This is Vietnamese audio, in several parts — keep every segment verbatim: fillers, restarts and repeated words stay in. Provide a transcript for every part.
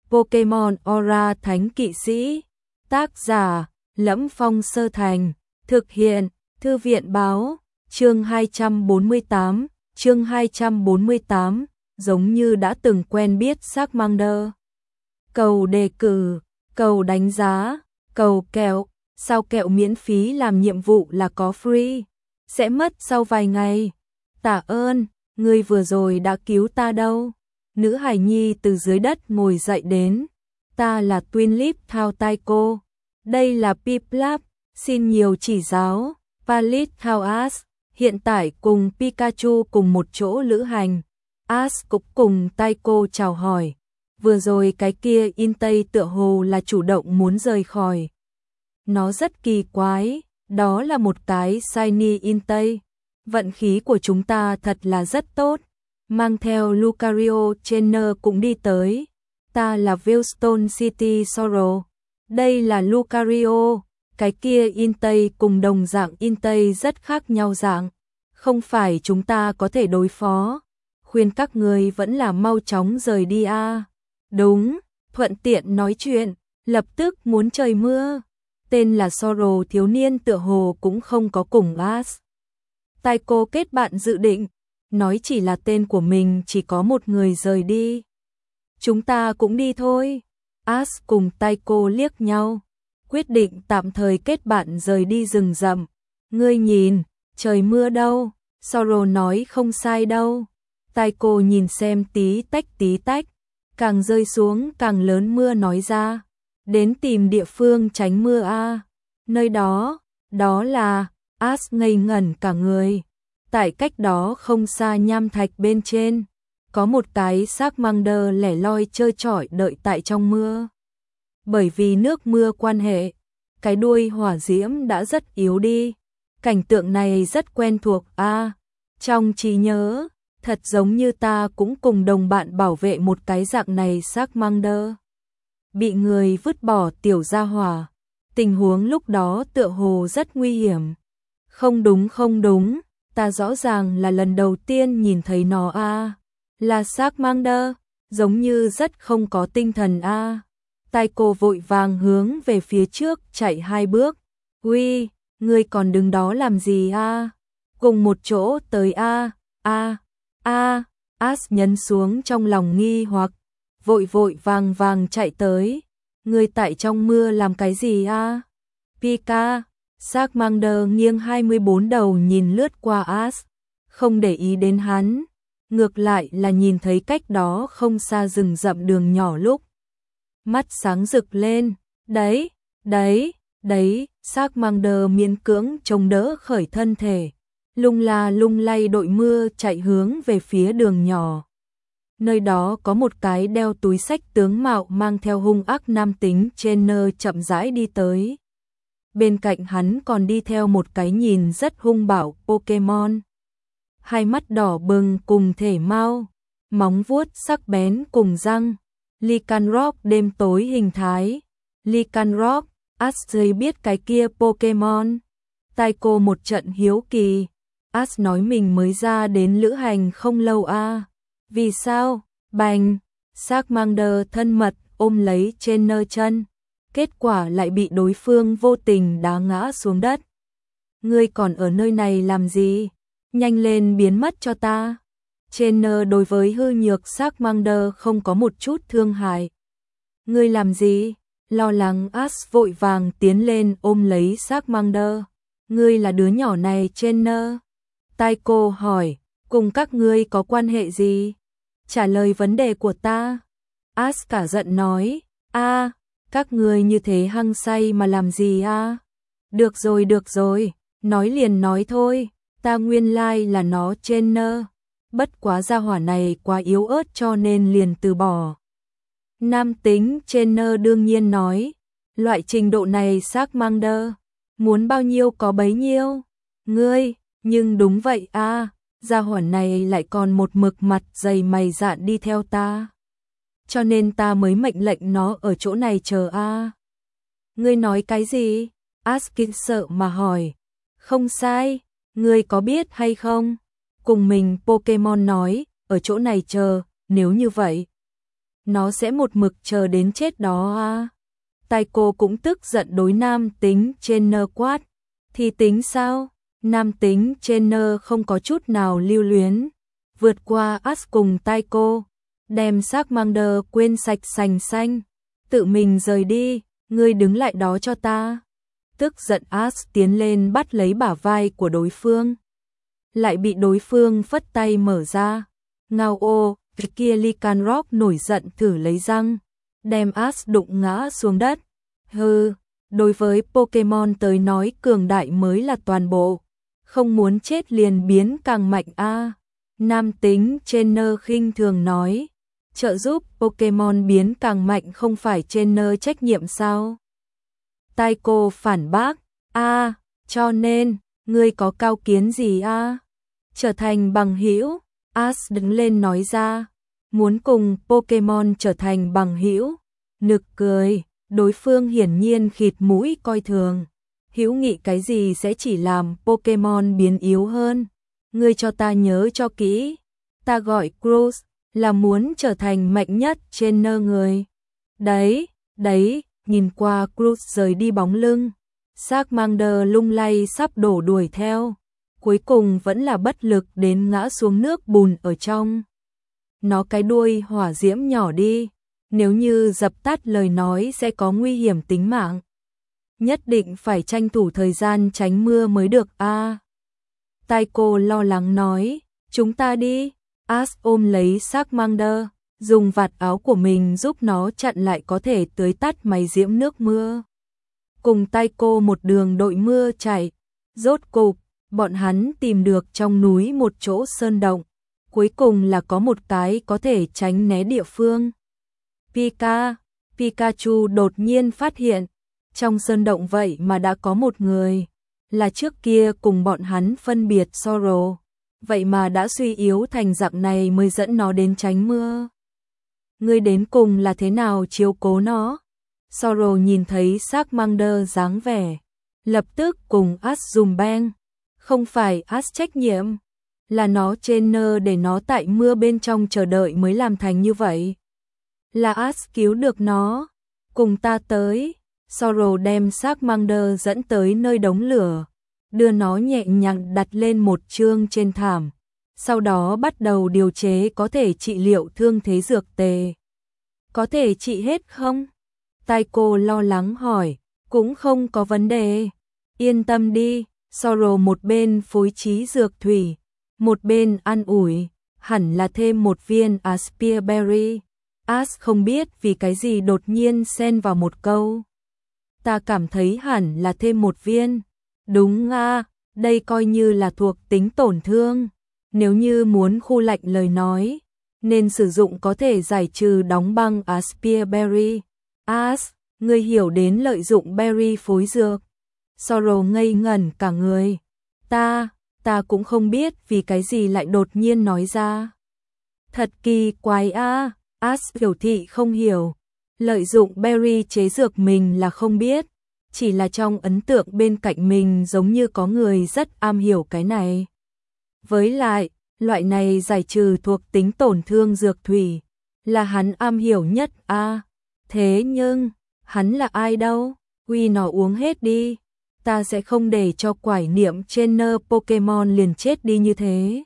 Pokemon Aura Thánh Kỵ Sĩ. Tác giả: Lẫm Phong Sơ Thành. Thực hiện: Thư viện Báo. Chương hai trăm bốn mươi tám. Chương hai trăm bốn mươi tám. Giống như đã từng quen biết Charmander. Cầu đề cử, cầu đánh giá, cầu kẹo. Sao kẹo miễn phí làm nhiệm vụ là có free? Sẽ mất sau vài ngày. Tạ ơn, ngươi vừa rồi đã cứu ta đâu. Nữ hài nhi từ dưới đất ngồi dậy đến. Ta là Twin Leaf Thao Taiko. Đây là Piplup, xin nhiều chỉ giáo. Palit Thao Ash, hiện tại cùng Pikachu cùng một chỗ lữ hành. Ash cũng cùng Taiko chào hỏi. Vừa rồi cái kia Intei tựa hồ là chủ động muốn rời khỏi. Nó rất kỳ quái, đó là một cái Shiny Intei. Vận khí của chúng ta thật là rất tốt. Mang theo Lucario Trainer cũng đi tới. Ta là Veilstone City Sorrow. Đây là Lucario. Cái kia Intei cùng đồng dạng Intei rất khác nhau dạng. Không phải chúng ta có thể đối phó. Khuyên các người vẫn là mau chóng rời đi a. À. Đúng, thuận tiện nói chuyện, lập tức muốn trời mưa. Tên là Sorrow thiếu niên tựa hồ cũng không có cùng Ash. Taiko kết bạn dự định, nói chỉ là tên của mình chỉ có một người rời đi. Chúng ta cũng đi thôi. Ash cùng Taiko liếc nhau, quyết định tạm thời kết bạn rời đi rừng rậm. Ngươi nhìn, trời mưa đâu? Sorrow nói không sai đâu. Taiko nhìn xem tí tách tí tách, càng rơi xuống càng lớn mưa nói ra. Đến tìm địa phương tránh mưa a. À. Nơi đó, đó là, Ash ngây ngẩn cả người. Tại cách đó không xa nham thạch bên trên, có một cái Charmander lẻ loi trơ trọi đợi tại trong mưa. Bởi vì nước mưa quan hệ, cái đuôi hỏa diễm đã rất yếu đi. Cảnh tượng này rất quen thuộc a. À, trong trí nhớ, thật giống như ta cũng cùng đồng bạn bảo vệ một cái dạng này Charmander. Bị người vứt bỏ tiểu gia hỏa. Tình huống lúc đó tựa hồ rất nguy hiểm. Không đúng không đúng, ta rõ ràng là lần đầu tiên nhìn thấy nó a. À. Là Charmander, giống như rất không có tinh thần a. À. Taiko vội vàng hướng về phía trước chạy hai bước. Uy, ngươi còn đứng đó làm gì a? À? Cùng một chỗ tới a. A. A. Ash nhấn xuống trong lòng nghi hoặc, vội vội vàng vàng chạy tới. Ngươi tại trong mưa làm cái gì a? À? Pika. Charmander nghiêng hai mươi bốn đầu nhìn lướt qua Ash, không để ý đến hắn, ngược lại là nhìn thấy cách đó không xa rừng rậm đường nhỏ lúc. Mắt sáng rực lên, đấy, đấy, đấy, Charmander miễn cưỡng chống đỡ khởi thân thể, lung la lung lay đội mưa chạy hướng về phía đường nhỏ. Nơi đó có một cái đeo túi xách tướng mạo mang theo hung ác nam tính trainer chậm rãi đi tới. Bên cạnh hắn còn đi theo một cái nhìn rất hung bạo Pokemon. Hai mắt đỏ bừng cùng thể mau, móng vuốt sắc bén cùng răng. Lycanroc đêm tối hình thái. Lycanroc, Ash biết cái kia Pokemon. Taiko một trận hiếu kỳ. Ash nói mình mới ra đến lữ hành không lâu a. À. Vì sao? Bành, Charmander thân mật ôm lấy trên nơ chân. Kết quả lại bị đối phương vô tình đá ngã xuống đất. Ngươi còn ở nơi này làm gì? Nhanh lên biến mất cho ta. Trainer đối với hư nhược Charmander không có một chút thương hại. Ngươi làm gì? Lo lắng Ash vội vàng tiến lên ôm lấy Charmander. Ngươi là đứa nhỏ này Trainer? Taiko hỏi, cùng các ngươi có quan hệ gì? Trả lời vấn đề của ta. Ash cả giận nói, a, các ngươi như thế hăng say mà làm gì a? À? Được rồi được rồi, nói liền nói thôi, ta nguyên lai like là nó Trainer. Bất quá gia hỏa này quá yếu ớt cho nên liền từ bỏ. Nam tính Trainer đương nhiên nói, loại trình độ này Charmander, muốn bao nhiêu có bấy nhiêu. Ngươi, nhưng đúng vậy a, à, gia hỏa này lại còn một mực mặt dày mày dạn đi theo ta. Cho nên ta mới mệnh lệnh nó ở chỗ này chờ a. À. Ngươi nói cái gì? Askin sợ mà hỏi. Không sai, ngươi có biết hay không? Cùng mình Pokemon nói, ở chỗ này chờ, nếu như vậy. nó sẽ một mực chờ đến chết đó à. Taiko cũng tức giận đối nam tính trainer quát. Thì tính sao? Nam tính trainer không có chút nào lưu luyến. Vượt qua Ash cùng Taiko, đem Charmander quên sạch sành xanh. Tự mình rời đi, ngươi đứng lại đó cho ta. Tức giận Ash tiến lên bắt lấy bả vai của đối phương. Lại bị đối phương phất tay mở ra. Ngao ô, kia Lycanroc nổi giận thử lấy răng, đem Ash đụng ngã xuống đất. Hừ, đối với Pokemon tới nói cường đại mới là toàn bộ. Không muốn chết liền biến càng mạnh a. À. Nam tính trainer khinh thường nói. Trợ giúp Pokemon biến càng mạnh không phải trainer trách nhiệm sao? Taiko phản bác. A, à, cho nên, ngươi có cao kiến gì a? À? Trở thành bằng hữu. Ash đứng lên nói ra. Muốn cùng Pokemon trở thành bằng hữu. Nực cười, đối phương hiển nhiên khịt mũi coi thường. Hữu nghị cái gì sẽ chỉ làm Pokemon biến yếu hơn. Ngươi cho ta nhớ cho kỹ. Ta gọi Cruz là muốn trở thành mạnh nhất trainer người. Đấy, đấy, nhìn qua Cruz rời đi bóng lưng. Charmander lung lay sắp đổ đuổi theo. Cuối cùng vẫn là bất lực đến ngã xuống nước bùn ở trong. Nó cái đuôi hỏa diễm nhỏ đi. Nếu như dập tắt lời nói sẽ có nguy hiểm tính mạng. Nhất định phải tranh thủ thời gian tránh mưa mới được a. À. Taiko lo lắng nói, chúng ta đi. Ash ôm lấy Charmander, dùng vạt áo của mình giúp nó chặn lại có thể tưới tắt máy diễm nước mưa. Cùng Taiko một đường đội mưa chạy, rốt cục, bọn hắn tìm được trong núi một chỗ sơn động. Cuối cùng là có một cái có thể tránh né địa phương. Pika, Pikachu đột nhiên phát hiện, trong sơn động vậy mà đã có một người, là trước kia cùng bọn hắn phân biệt Sorrow, vậy mà đã suy yếu thành dạng này mới dẫn nó đến tránh mưa. Ngươi đến cùng là thế nào chiếu cố nó? Sorrow nhìn thấy Charmander dáng vẻ, lập tức cùng Ash dùm beng. Không phải Ash trách nhiệm, là nó trainer để nó tại mưa bên trong chờ đợi mới làm thành như vậy. Là Ash cứu được nó, cùng ta tới. Sorrow đem Charmander dẫn tới nơi đống lửa, đưa nó nhẹ nhàng đặt lên một chương trên thảm, sau đó bắt đầu điều chế có thể trị liệu thương thế dược tề. Có thể trị hết không? Taiko lo lắng hỏi. Cũng không có vấn đề. Yên tâm đi. Sorrow một bên phối trí dược thủy, một bên an ủi, hẳn là thêm một viên Aspia Berry. Ash không biết vì cái gì đột nhiên xen vào một câu. Ta cảm thấy hẳn là thêm một viên. Đúng à, đây coi như là thuộc tính tổn thương. Nếu như muốn khu lạnh lời nói, nên sử dụng có thể giải trừ đóng băng Aspia Berry. Ash, ngươi hiểu đến lợi dụng berry phối dược. Sorrow ngây ngẩn cả người. Ta, ta cũng không biết vì cái gì lại đột nhiên nói ra. Thật kỳ quái a. À. Ash biểu thị không hiểu. Lợi dụng berry chế dược mình là không biết. Chỉ là trong ấn tượng bên cạnh mình giống như có người rất am hiểu cái này. Với lại, loại này giải trừ thuộc tính tổn thương dược thủy, là hắn am hiểu nhất a. À. Thế nhưng, hắn là ai đâu? Uy nó uống hết đi. Ta sẽ không để cho quải niệm trainer Pokemon liền chết đi như thế.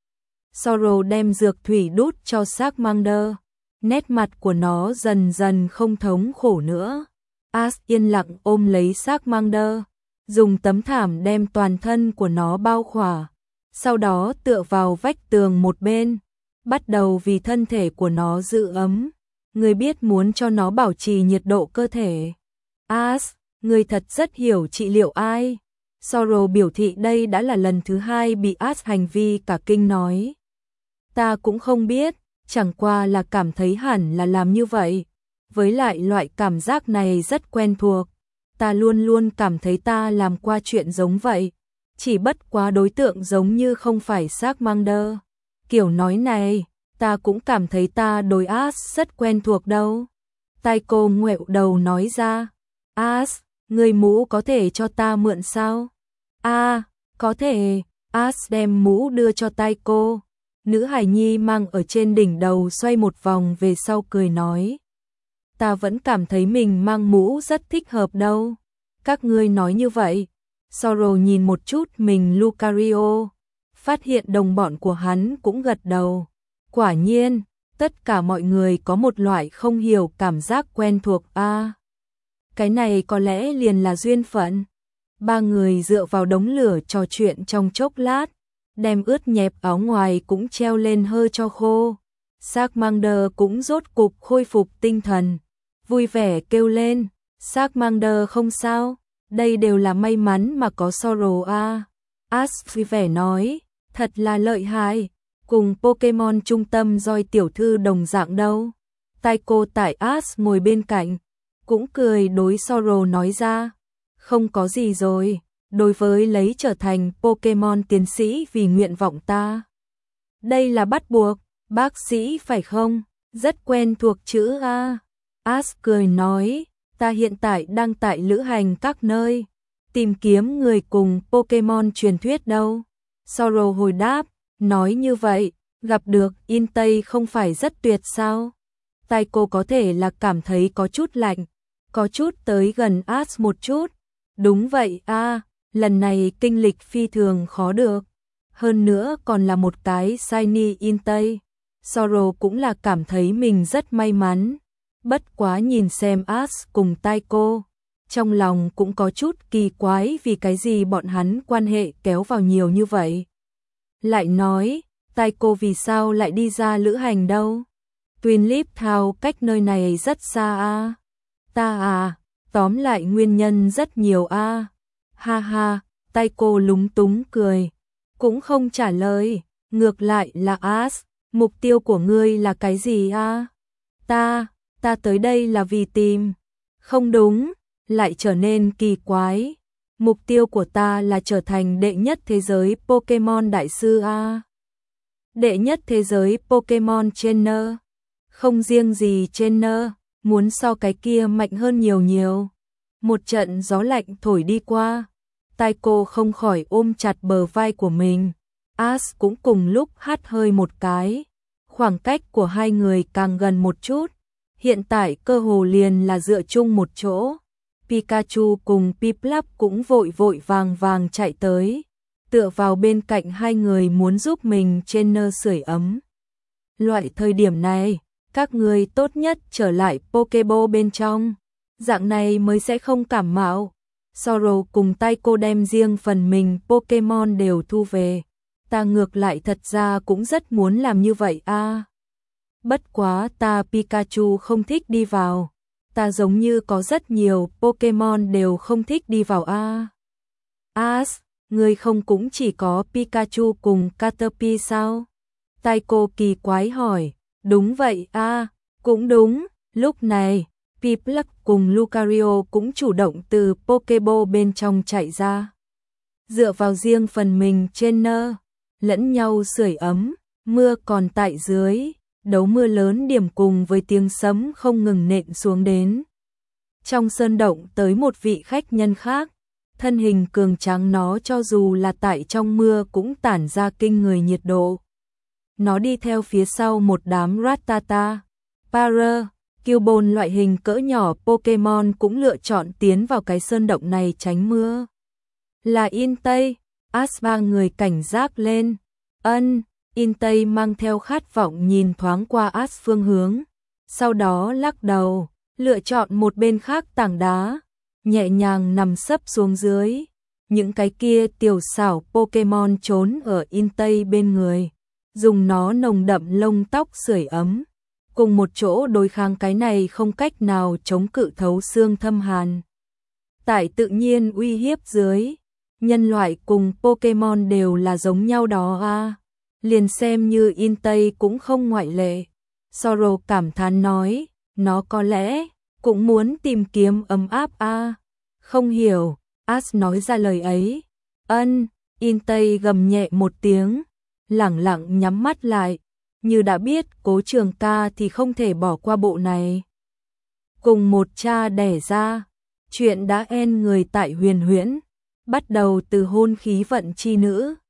Sorrow đem dược thủy đút cho Charmander. Nét mặt của nó dần dần không thống khổ nữa. Ash yên lặng ôm lấy Charmander, dùng tấm thảm đem toàn thân của nó bao khỏa, sau đó tựa vào vách tường một bên, bắt đầu vì thân thể của nó giữ ấm. Người biết muốn cho nó bảo trì nhiệt độ cơ thể. Ash, người thật rất hiểu trị liệu ai. Sorrow biểu thị đây đã là lần thứ hai bị Ash hành vi cả kinh nói. Ta cũng không biết, chẳng qua là cảm thấy hẳn là làm như vậy. Với lại loại cảm giác này rất quen thuộc. Ta luôn luôn cảm thấy ta làm qua chuyện giống vậy. Chỉ bất quá đối tượng giống như không phải Charmander. Kiểu nói này, ta cũng cảm thấy ta đối Ash rất quen thuộc đâu. Taiko ngoẹo đầu nói ra. Ash, người mũ có thể cho ta mượn sao? À, có thể. Ash đem mũ đưa cho Taiko. nữ hài nhi mang ở trên đỉnh đầu xoay một vòng về sau cười nói. Ta vẫn cảm thấy mình mang mũ rất thích hợp đâu. Các ngươi nói như vậy. Zoro nhìn một chút mình Lucario, phát hiện đồng bọn của hắn cũng gật đầu. Quả nhiên, tất cả mọi người có một loại không hiểu cảm giác quen thuộc a. À, cái này có lẽ liền là duyên phận. Ba người dựa vào đống lửa trò chuyện trong chốc lát, đem ướt nhẹp áo ngoài cũng treo lên hơi cho khô. Charmander cũng rốt cục khôi phục tinh thần, vui vẻ kêu lên, Charmander không sao, đây đều là may mắn mà có Zoro a. Ash vui vẻ nói, thật là lợi hại, cùng Pokemon trung tâm Joy tiểu thư đồng dạng đâu. Taiko tại Ash ngồi bên cạnh, cũng cười đối Zoro nói ra, không có gì rồi, đối với lấy trở thành Pokemon tiến sĩ vì nguyện vọng ta. Đây là bắt buộc, bác sĩ phải không? Rất quen thuộc chữ A. Ash cười nói, ta hiện tại đang tại lữ hành các nơi, tìm kiếm người cùng Pokemon truyền thuyết đâu. Zoro hồi đáp, nói như vậy, gặp được Entei không phải rất tuyệt sao? Taiko có thể là cảm thấy có chút lạnh, có chút tới gần Ash một chút. Đúng vậy a, à, lần này kinh lịch phi thường khó được. Hơn nữa còn là một cái shiny Entei. Zoro cũng là cảm thấy mình rất may mắn. Bất quá nhìn xem Ash cùng Taiko, trong lòng cũng có chút kỳ quái vì cái gì bọn hắn quan hệ kéo vào nhiều như vậy. Lại nói, Taiko vì sao lại đi ra lữ hành đâu? Twin Leaf Town cách nơi này rất xa a. À? Ta à, tóm lại nguyên nhân rất nhiều a. À? Ha ha, Taiko lúng túng cười, cũng không trả lời, ngược lại là Ash, mục tiêu của ngươi là cái gì a? À? Ta, ta tới đây là vì tìm. Không đúng, lại trở nên kỳ quái. Mục tiêu của ta là trở thành đệ nhất thế giới Pokemon đại sư a. À? Đệ nhất thế giới Pokemon Trainer. Không riêng gì Trainer, muốn so cái kia mạnh hơn nhiều nhiều. Một trận gió lạnh thổi đi qua, Taiko không khỏi ôm chặt bờ vai của mình. Ash cũng cùng lúc hắt hơi một cái. Khoảng cách của hai người càng gần một chút. Hiện tại cơ hồ liền là dựa chung một chỗ. Pikachu cùng Piplup cũng vội vội vàng vàng chạy tới, tựa vào bên cạnh hai người muốn giúp mình trên nơ sưởi ấm. Loại thời điểm này, các người tốt nhất trở lại Pokeball bên trong, dạng này mới sẽ không cảm mạo. Zoro cùng Taiko đem riêng phần mình Pokemon đều thu về. Ta ngược lại thật ra cũng rất muốn làm như vậy a. À, bất quá ta Pikachu không thích đi vào. Ta giống như có rất nhiều Pokemon đều không thích đi vào a. À, Ash, ngươi không cũng chỉ có Pikachu cùng Caterpie sao? Taiko kỳ quái hỏi. Đúng vậy a, à, cũng đúng. Lúc này, Piplup cùng Lucario cũng chủ động từ Pokeball bên trong chạy ra. Dựa vào riêng phần mình trên nơ, lẫn nhau sưởi ấm, mưa còn tại dưới, đấu mưa lớn điểm cùng với tiếng sấm không ngừng nện xuống đến. Trong sơn động tới một vị khách nhân khác, thân hình cường tráng nó cho dù là tại trong mưa cũng tản ra kinh người nhiệt độ. Nó đi theo phía sau một đám Rattata, Para, Cubone loại hình cỡ nhỏ Pokemon cũng lựa chọn tiến vào cái sơn động này tránh mưa. Là Entei, Ash ba người cảnh giác lên. Ân, Entei mang theo khát vọng nhìn thoáng qua Ash phương hướng, sau đó lắc đầu, lựa chọn một bên khác tảng đá, nhẹ nhàng nằm sấp xuống dưới. Những cái kia tiểu xảo Pokemon trốn ở Entei bên người, dùng nó nồng đậm lông tóc sưởi ấm, cùng một chỗ đối kháng cái này không cách nào chống cự thấu xương thâm hàn. Tại tự nhiên uy hiếp dưới, nhân loại cùng Pokemon đều là giống nhau đó a. À. Liền xem như Entei cũng không ngoại lệ. Zoro cảm thán nói, nó có lẽ cũng muốn tìm kiếm ấm áp a. À. Không hiểu, Ash nói ra lời ấy. Ân, Entei gầm nhẹ một tiếng, lẳng lặng nhắm mắt lại, như đã biết Cố Trường Ca thì không thể bỏ qua bộ này. Cùng một cha đẻ ra, chuyện đã en người tại Huyền Huyễn, bắt đầu từ hôn khí vận chi nữ.